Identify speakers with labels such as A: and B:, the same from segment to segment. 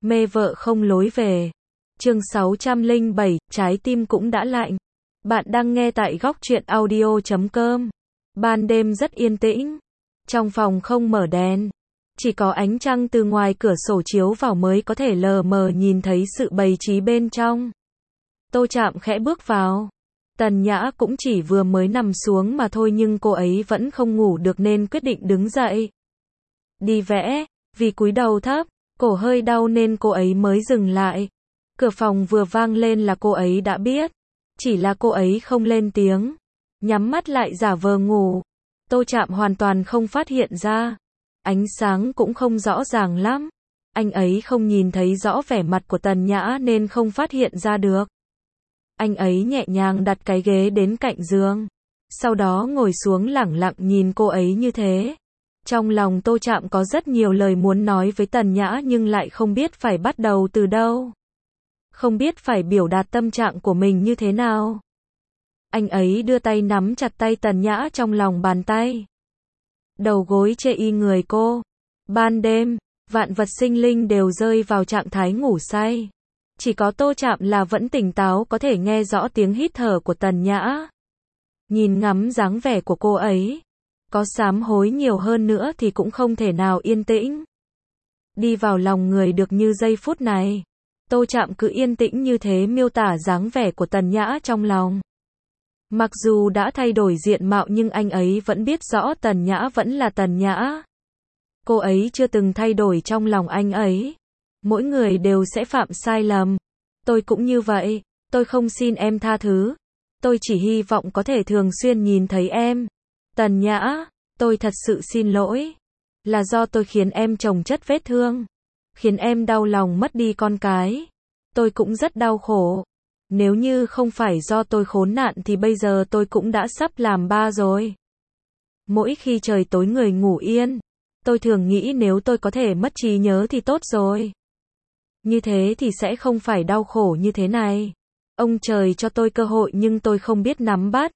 A: Mê vợ không lối về. Chương 607, trái tim cũng đã lạnh. Bạn đang nghe tại góc truyện audio.com. Ban đêm rất yên tĩnh. Trong phòng không mở đèn. Chỉ có ánh trăng từ ngoài cửa sổ chiếu vào mới có thể lờ mờ nhìn thấy sự bày trí bên trong. Tô Trạm khẽ bước vào. Tần Nhã cũng chỉ vừa mới nằm xuống mà thôi, nhưng cô ấy vẫn không ngủ được nên quyết định đứng dậy. Đi vẽ, vì cúi đầu thấp, cổ hơi đau nên cô ấy mới dừng lại. Cửa phòng vừa vang lên là cô ấy đã biết. Chỉ là cô ấy không lên tiếng. Nhắm mắt lại giả vờ ngủ. Tô Trạm hoàn toàn không phát hiện ra. Ánh sáng cũng không rõ ràng lắm. Anh ấy không nhìn thấy rõ vẻ mặt của Tần Nhã nên không phát hiện ra được. Anh ấy nhẹ nhàng đặt cái ghế đến cạnh giường. Sau đó ngồi xuống lẳng lặng nhìn cô ấy như thế. Trong lòng Tô Trạm có rất nhiều lời muốn nói với Tần Nhã nhưng lại không biết phải bắt đầu từ đâu. Không biết phải biểu đạt tâm trạng của mình như thế nào. Anh ấy đưa tay nắm chặt tay Tần Nhã trong lòng bàn tay. Đầu gối chê y người cô. Ban đêm, vạn vật sinh linh đều rơi vào trạng thái ngủ say. Chỉ có Tô Trạm là vẫn tỉnh táo, có thể nghe rõ tiếng hít thở của Tần Nhã. Nhìn ngắm dáng vẻ của cô ấy. Có sám hối nhiều hơn nữa thì cũng không thể nào yên tĩnh. Đi vào lòng người được như giây phút này. Tô Trạm cứ yên tĩnh như thế miêu tả dáng vẻ của Tần Nhã trong lòng. Mặc dù đã thay đổi diện mạo nhưng anh ấy vẫn biết rõ Tần Nhã vẫn là Tần Nhã. Cô ấy chưa từng thay đổi trong lòng anh ấy. Mỗi người đều sẽ phạm sai lầm. Tôi cũng như vậy. Tôi không xin em tha thứ. Tôi chỉ hy vọng có thể thường xuyên nhìn thấy em. Tần Nhã, tôi thật sự xin lỗi. Là do tôi khiến em chồng chất vết thương. Khiến em đau lòng mất đi con cái. Tôi cũng rất đau khổ. Nếu như không phải do tôi khốn nạn thì bây giờ tôi cũng đã sắp làm ba rồi. Mỗi khi trời tối người ngủ yên, tôi thường nghĩ nếu tôi có thể mất trí nhớ thì tốt rồi. Như thế thì sẽ không phải đau khổ như thế này. Ông trời cho tôi cơ hội nhưng tôi không biết nắm bắt.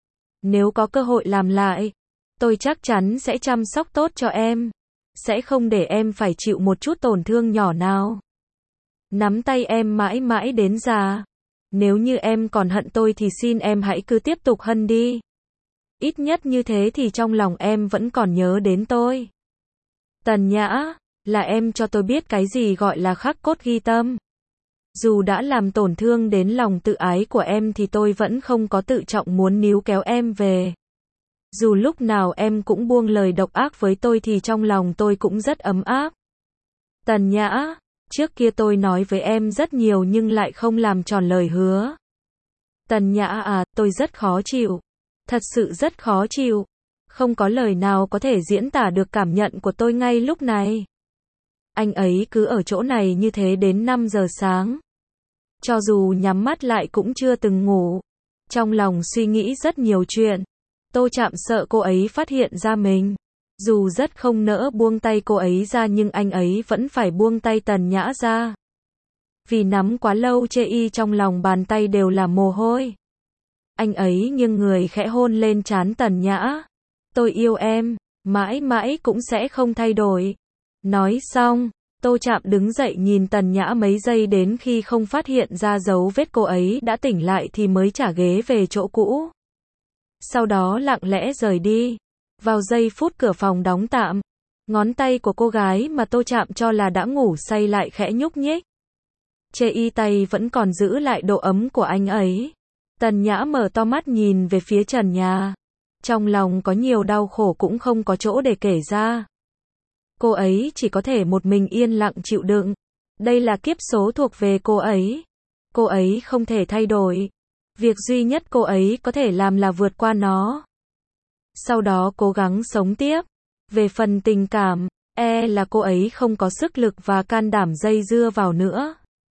A: Nếu có cơ hội làm lại, tôi chắc chắn sẽ chăm sóc tốt cho em. Sẽ không để em phải chịu một chút tổn thương nhỏ nào. Nắm tay em mãi mãi đến già. Nếu như em còn hận tôi thì xin em hãy cứ tiếp tục hận đi. Ít nhất như thế thì trong lòng em vẫn còn nhớ đến tôi. Tần Nhã, là em cho tôi biết cái gì gọi là khắc cốt ghi tâm. Dù đã làm tổn thương đến lòng tự ái của em thì tôi vẫn không có tự trọng muốn níu kéo em về. Dù lúc nào em cũng buông lời độc ác với tôi thì trong lòng tôi cũng rất ấm áp. Tần Nhã, trước kia tôi nói với em rất nhiều nhưng lại không làm tròn lời hứa. Tần Nhã à, tôi rất khó chịu. Thật sự rất khó chịu. Không có lời nào có thể diễn tả được cảm nhận của tôi ngay lúc này. Anh ấy cứ ở chỗ này như thế đến 5 giờ sáng. Cho dù nhắm mắt lại cũng chưa từng ngủ. Trong lòng suy nghĩ rất nhiều chuyện. Tô Trạm sợ cô ấy phát hiện ra mình. Dù rất không nỡ buông tay cô ấy ra nhưng anh ấy vẫn phải buông tay Tần Nhã ra. Vì nắm quá lâu chê y trong lòng bàn tay đều là mồ hôi. Anh ấy nghiêng người khẽ hôn lên trán Tần Nhã. Tôi yêu em, mãi mãi cũng sẽ không thay đổi. Nói xong, Tô Trạm đứng dậy nhìn Tần Nhã mấy giây đến khi không phát hiện ra dấu vết cô ấy đã tỉnh lại thì mới trả ghế về chỗ cũ. Sau đó lặng lẽ rời đi. Vào giây phút cửa phòng đóng tạm, ngón tay của cô gái mà Tô Trạm cho là đã ngủ say lại khẽ nhúc nhích. Chê y tay vẫn còn giữ lại độ ấm của anh ấy. Tần Nhã mở to mắt nhìn về phía trần nhà. Trong lòng có nhiều đau khổ cũng không có chỗ để kể ra. Cô ấy chỉ có thể một mình yên lặng chịu đựng. Đây là kiếp số thuộc về cô ấy. Cô ấy không thể thay đổi. Việc duy nhất cô ấy có thể làm là vượt qua nó. Sau đó cố gắng sống tiếp. Về phần tình cảm, là cô ấy không có sức lực và can đảm dây dưa vào nữa.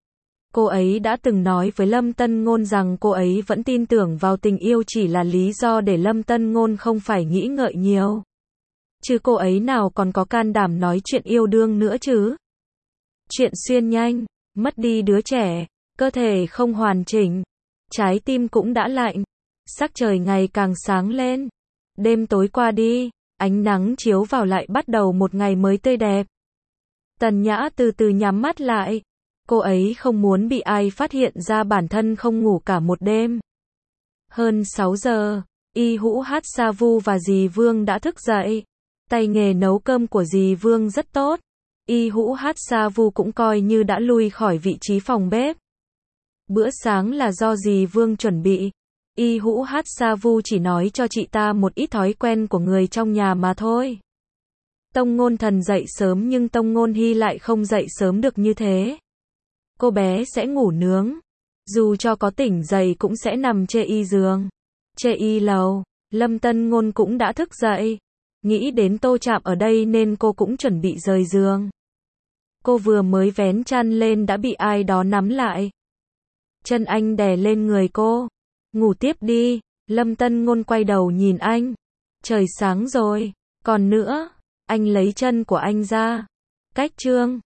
A: Cô ấy đã từng nói với Lâm Tân Ngôn rằng cô ấy vẫn tin tưởng vào tình yêu chỉ là lý do để Lâm Tân Ngôn không phải nghĩ ngợi nhiều. Chứ cô ấy nào còn có can đảm nói chuyện yêu đương nữa chứ. Chuyện xuyên nhanh, mất đi đứa trẻ, cơ thể không hoàn chỉnh, trái tim cũng đã lạnh, sắc trời ngày càng sáng lên. Đêm tối qua đi, ánh nắng chiếu vào lại bắt đầu một ngày mới tươi đẹp. Tần Nhã từ từ nhắm mắt lại. Cô ấy không muốn bị ai phát hiện ra bản thân không ngủ cả một đêm. Hơn 6 giờ, Y Hữu Hát Sa Vu và dì Vương đã thức dậy. Tay nghề nấu cơm của dì Vương rất tốt. Y Hữu Hát Sa Vu cũng coi như đã lui khỏi vị trí phòng bếp. Bữa sáng là do dì Vương chuẩn bị. Y Hữu Hát Sa Vu chỉ nói cho chị ta một ít thói quen của người trong nhà mà thôi. Tông Ngôn Thần dậy sớm nhưng Tông Ngôn Hy lại không dậy sớm được như thế. Cô bé sẽ ngủ nướng. Dù cho có tỉnh dậy cũng sẽ nằm chê y giường. Chê y lầu. Lâm Tân Ngôn cũng đã thức dậy. Nghĩ đến Tô Trạm ở đây nên cô cũng chuẩn bị rời giường. Cô vừa mới vén chăn lên đã bị ai đó nắm lại. Chân anh đè lên người cô. Ngủ tiếp đi. Lâm Tân Ngôn quay đầu nhìn anh. Trời sáng rồi. Còn nữa, anh lấy chân của anh ra. Cách chương